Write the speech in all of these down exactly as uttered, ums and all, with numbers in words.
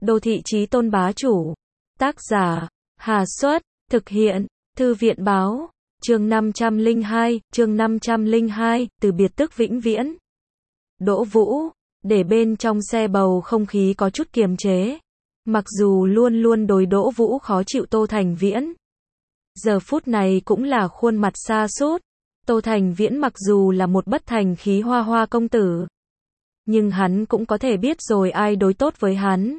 Đô thị chí tôn bá chủ. Tác giả, Hà Xuất, thực hiện, Thư viện báo, chương năm trăm lẻ hai, chương năm trăm lẻ hai, từ biệt tức vĩnh viễn. Đỗ Vũ, để bên trong xe bầu không khí có chút kiềm chế. Mặc dù luôn luôn đối Đỗ Vũ khó chịu Tô Thành Viễn. Giờ phút này cũng là khuôn mặt sa sút. Tô Thành Viễn mặc dù là một bất thành khí hoa hoa công tử. Nhưng hắn cũng có thể biết rồi ai đối tốt với hắn.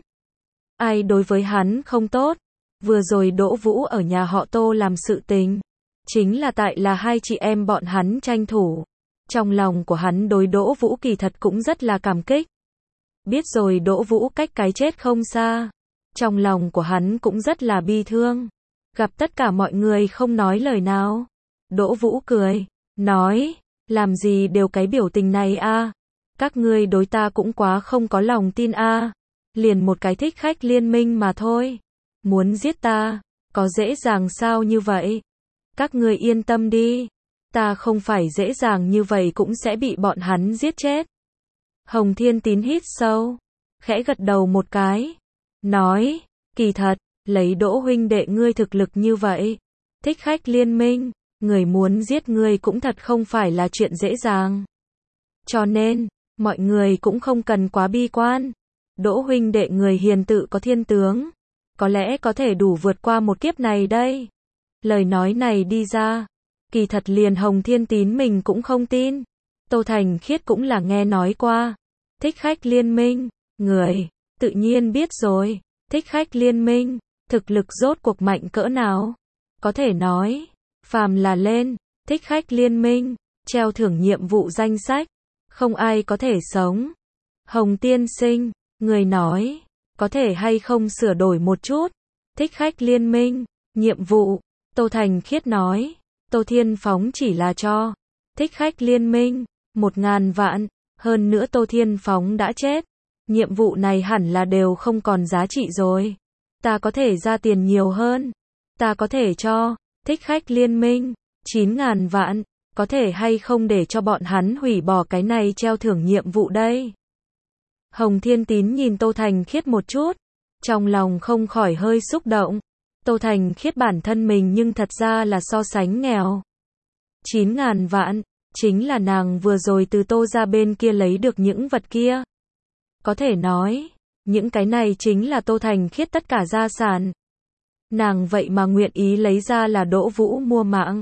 Ai đối với hắn không tốt. Vừa rồi Đỗ Vũ ở nhà họ Tô làm sự tình. Chính là tại là hai chị em bọn hắn tranh thủ. Trong lòng của hắn đối Đỗ Vũ kỳ thật cũng rất là cảm kích. Biết rồi Đỗ Vũ cách cái chết không xa. Trong lòng của hắn cũng rất là bi thương. Gặp tất cả mọi người không nói lời nào. Đỗ Vũ cười, nói, làm gì đều cái biểu tình này a? Các ngươi đối ta cũng quá không có lòng tin a. Liền một cái thích khách liên minh mà thôi. Muốn giết ta, có dễ dàng sao như vậy? Các ngươi yên tâm đi. Ta không phải dễ dàng như vậy cũng sẽ bị bọn hắn giết chết. Hồng Thiên Tín hít sâu, khẽ gật đầu một cái. Nói, kỳ thật, lấy Đỗ huynh đệ ngươi thực lực như vậy. Thích khách liên minh, người muốn giết ngươi cũng thật không phải là chuyện dễ dàng. Cho nên, mọi người cũng không cần quá bi quan. Đỗ huynh đệ người hiền tự có thiên tướng. Có lẽ có thể đủ vượt qua một kiếp này đây. Lời nói này đi ra. Kỳ thật liền Hồng Thiên Tín mình cũng không tin. Tô Thành Khiết cũng là nghe nói qua. Thích khách liên minh, người, tự nhiên biết rồi. Thích khách liên minh, thực lực rốt cuộc mạnh cỡ nào? Có thể nói, phàm là lên, thích khách liên minh, treo thưởng nhiệm vụ danh sách. Không ai có thể sống. Hồng tiên sinh, người nói, có thể hay không sửa đổi một chút? Thích khách liên minh, nhiệm vụ, Tô Thành Khiết nói, Tô Thiên Phóng chỉ là cho thích khách liên minh, một ngàn vạn, hơn nữa Tô Thiên Phóng đã chết. Nhiệm vụ này hẳn là đều không còn giá trị rồi. Ta có thể ra tiền nhiều hơn. Ta có thể cho thích khách liên minh, chín ngàn vạn, có thể hay không để cho bọn hắn hủy bỏ cái này treo thưởng nhiệm vụ đây? Hồng Thiên Tín nhìn Tô Thành Khiết một chút, trong lòng không khỏi hơi xúc động. Tô Thành Khiết bản thân mình nhưng thật ra là so sánh nghèo. chín ngàn vạn, chính là nàng vừa rồi từ Tô ra bên kia lấy được những vật kia. Có thể nói, những cái này chính là Tô Thành Khiết tất cả gia sản. Nàng vậy mà nguyện ý lấy ra là Đỗ Vũ mua mạng.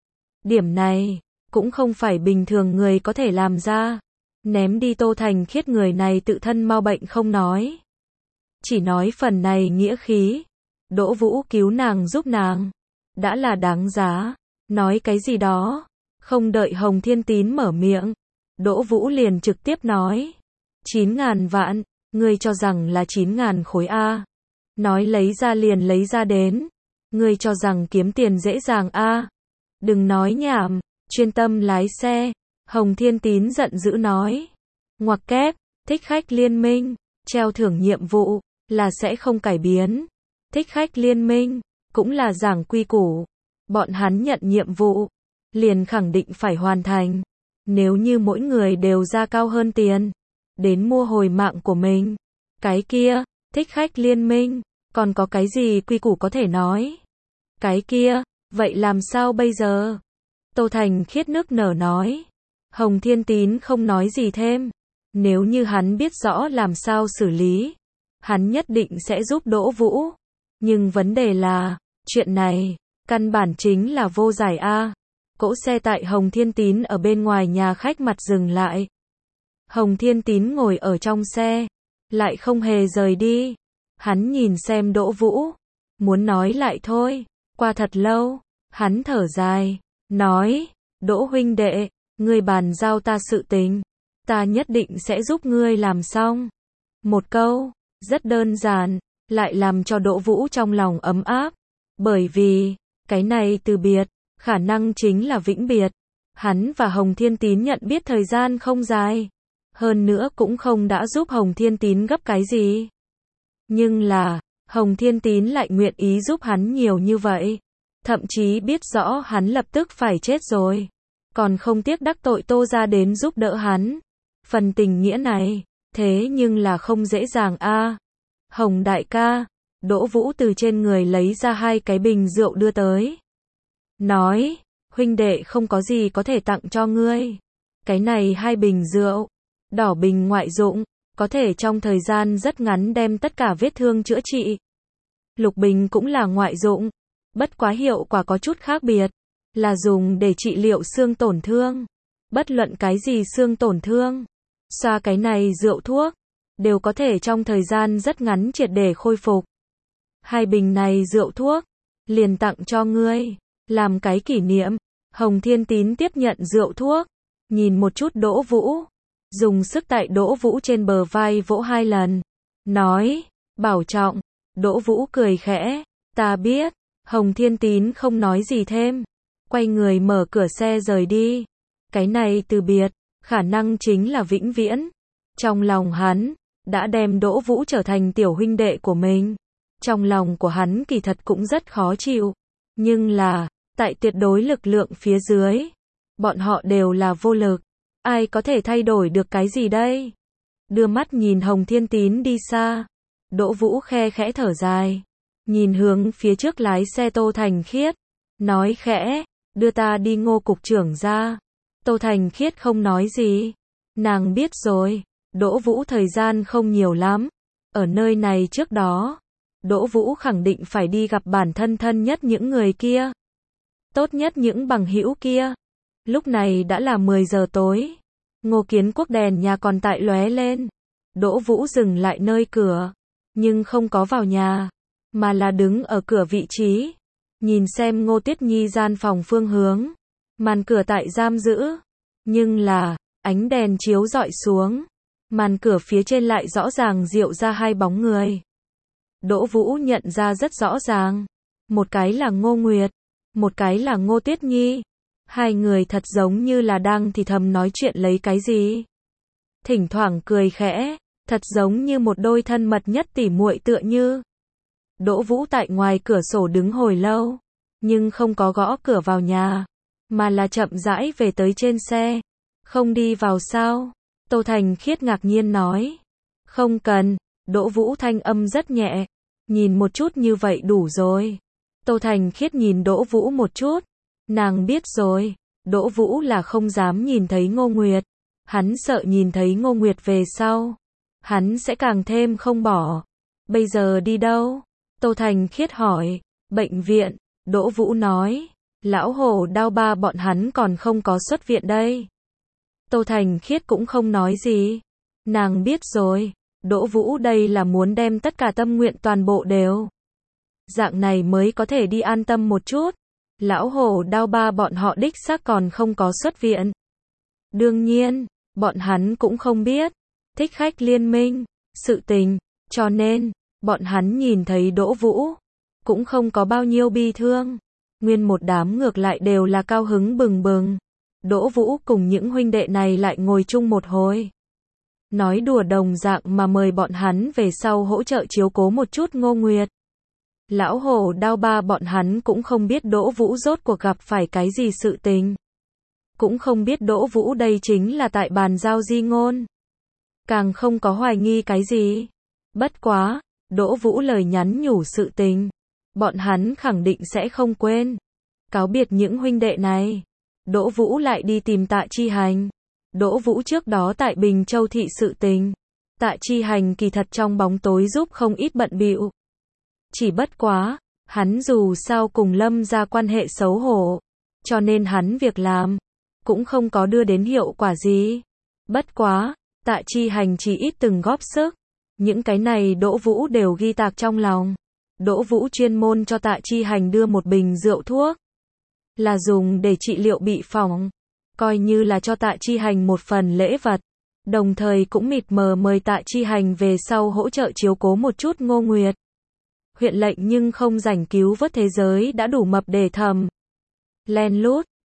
Điểm này, cũng không phải bình thường người có thể làm ra. Ném đi Tô Thành Khiết người này tự thân mau bệnh không nói. Chỉ nói phần này nghĩa khí. Đỗ Vũ cứu nàng giúp nàng. Đã là đáng giá. Nói cái gì đó. Không đợi Hồng Thiên Tín mở miệng. Đỗ Vũ liền trực tiếp nói. chín ngàn vạn. Ngươi cho rằng là chín ngàn khối A. Nói lấy ra liền lấy ra đến. Ngươi cho rằng kiếm tiền dễ dàng A. Đừng nói nhảm. Chuyên tâm lái xe. Hồng Thiên Tín giận dữ nói. Ngoặc kép. Thích khách liên minh. Treo thưởng nhiệm vụ. Là sẽ không cải biến. Thích khách liên minh. Cũng là giảng quy củ. Bọn hắn nhận nhiệm vụ. Liền khẳng định phải hoàn thành. Nếu như mỗi người đều ra cao hơn tiền. Đến mua hồi mạng của mình. Cái kia. Thích khách liên minh. Còn có cái gì quy củ có thể nói? Cái kia. Vậy làm sao bây giờ? Tô Thành Khiết nước nở nói. Hồng Thiên Tín không nói gì thêm. Nếu như hắn biết rõ làm sao xử lý. Hắn nhất định sẽ giúp Đỗ Vũ. Nhưng vấn đề là. Chuyện này. Căn bản chính là vô giải a. Cỗ xe tại Hồng Thiên Tín ở bên ngoài nhà khách mặt dừng lại. Hồng Thiên Tín ngồi ở trong xe. Lại không hề rời đi. Hắn nhìn xem Đỗ Vũ. Muốn nói lại thôi. Qua thật lâu. Hắn thở dài. Nói. Đỗ huynh đệ. Ngươi bàn giao ta sự tình. Ta nhất định sẽ giúp ngươi làm xong. Một câu. Rất đơn giản. Lại làm cho Đỗ Vũ trong lòng ấm áp. Bởi vì. Cái này từ biệt. Khả năng chính là vĩnh biệt. Hắn và Hồng Thiên Tín nhận biết thời gian không dài. Hơn nữa cũng không đã giúp Hồng Thiên Tín gấp cái gì. Nhưng là, Hồng Thiên Tín lại nguyện ý giúp hắn nhiều như vậy. Thậm chí biết rõ hắn lập tức phải chết rồi. Còn không tiếc đắc tội Tô ra đến giúp đỡ hắn. Phần tình nghĩa này, thế nhưng là không dễ dàng a. Hồng đại ca, Đỗ Vũ từ trên người lấy ra hai cái bình rượu đưa tới. Nói, huynh đệ không có gì có thể tặng cho ngươi. Cái này hai bình rượu, đỏ bình ngoại dụng, có thể trong thời gian rất ngắn đem tất cả vết thương chữa trị. Lục bình cũng là ngoại dụng, bất quá hiệu quả có chút khác biệt, là dùng để trị liệu xương tổn thương. Bất luận cái gì xương tổn thương, xoa cái này rượu thuốc, đều có thể trong thời gian rất ngắn triệt để khôi phục. Hai bình này rượu thuốc, liền tặng cho ngươi, làm cái kỷ niệm. Hồng Thiên Tín tiếp nhận rượu thuốc, nhìn một chút Đỗ Vũ, dùng sức tại Đỗ Vũ trên bờ vai vỗ hai lần, nói, bảo trọng. Đỗ Vũ cười khẽ, ta biết. Hồng Thiên Tín không nói gì thêm, quay người mở cửa xe rời đi. Cái này từ biệt, khả năng chính là vĩnh viễn. Trong lòng hắn, đã đem Đỗ Vũ trở thành tiểu huynh đệ của mình. Trong lòng của hắn kỳ thật cũng rất khó chịu. Nhưng là, tại tuyệt đối lực lượng phía dưới, bọn họ đều là vô lực. Ai có thể thay đổi được cái gì đây? Đưa mắt nhìn Hồng Thiên Tín đi xa, Đỗ Vũ khe khẽ thở dài, nhìn hướng phía trước lái xe Tô Thành Khiết, nói khẽ, đưa ta đi Ngô cục trưởng ra. Tô Thành Khiết không nói gì, nàng biết rồi, Đỗ Vũ thời gian không nhiều lắm, ở nơi này trước đó, Đỗ Vũ khẳng định phải đi gặp bản thân thân nhất những người kia, tốt nhất những bằng hữu kia. Lúc này đã là mười giờ tối, Ngô Kiến Quốc đèn nhà còn tại lóe lên. Đỗ Vũ dừng lại nơi cửa, nhưng không có vào nhà, mà là đứng ở cửa vị trí, nhìn xem Ngô Tuyết Nhi gian phòng phương hướng, màn cửa tại giam giữ, nhưng là, ánh đèn chiếu rọi xuống, màn cửa phía trên lại rõ ràng diệu ra hai bóng người. Đỗ Vũ nhận ra rất rõ ràng, một cái là Ngô Nguyệt, một cái là Ngô Tuyết Nhi. Hai người thật giống như là đang thì thầm nói chuyện lấy cái gì. Thỉnh thoảng cười khẽ, thật giống như một đôi thân mật nhất tỉ muội tựa như. Đỗ Vũ tại ngoài cửa sổ đứng hồi lâu, nhưng không có gõ cửa vào nhà, mà là chậm rãi về tới trên xe. Không đi vào sao? Tô Thành Khiết ngạc nhiên nói. Không cần. Đỗ Vũ thanh âm rất nhẹ, nhìn một chút như vậy đủ rồi. Tô Thành Khiết nhìn Đỗ Vũ một chút, nàng biết rồi, Đỗ Vũ là không dám nhìn thấy Ngô Nguyệt, hắn sợ nhìn thấy Ngô Nguyệt về sau, hắn sẽ càng thêm không bỏ. Bây giờ đi đâu? Tô Thành Khiết hỏi. Bệnh viện. Đỗ Vũ nói. Lão Hổ Đao ba bọn hắn còn không có xuất viện đây. Tô Thành Khiết cũng không nói gì. Nàng biết rồi, Đỗ Vũ đây là muốn đem tất cả tâm nguyện toàn bộ đều. Dạng này mới có thể đi an tâm một chút. Lão Hổ Đao ba bọn họ đích xác còn không có xuất viện. Đương nhiên, bọn hắn cũng không biết Thích Khách Liên Minh sự tình, cho nên bọn hắn nhìn thấy Đỗ Vũ cũng không có bao nhiêu bi thương, nguyên một đám ngược lại đều là cao hứng bừng bừng. Đỗ Vũ cùng những huynh đệ này lại ngồi chung một hồi, nói đùa đồng dạng mà mời bọn hắn về sau hỗ trợ chiếu cố một chút Ngô Nguyệt. Lão Hổ Đao ba bọn hắn cũng không biết Đỗ Vũ rốt cuộc gặp phải cái gì sự tình, cũng không biết Đỗ Vũ đây chính là tại bàn giao di ngôn, càng không có hoài nghi cái gì. Bất quá, Đỗ Vũ lời nhắn nhủ sự tình, bọn hắn khẳng định sẽ không quên. Cáo biệt những huynh đệ này, Đỗ Vũ lại đi tìm Tạ Chi Hành. Đỗ Vũ trước đó tại Bình Châu thị sự tình, Tạ Chi Hành kỳ thật trong bóng tối giúp không ít bận bịu. Chỉ bất quá, hắn dù sao cùng Lâm gia quan hệ xấu hổ, cho nên hắn việc làm cũng không có đưa đến hiệu quả gì. Bất quá, Tạ Chi Hành chỉ ít từng góp sức, những cái này Đỗ Vũ đều ghi tạc trong lòng. Đỗ Vũ chuyên môn cho Tạ Chi Hành đưa một bình rượu thuốc, là dùng để trị liệu bị phỏng, coi như là cho Tạ Chi Hành một phần lễ vật, đồng thời cũng mịt mờ mời Tạ Chi Hành về sau hỗ trợ chiếu cố một chút Ngô Nguyệt. Huyện lệnh nhưng không rảnh cứu vớt thế giới đã đủ mập để thầm. Len lút,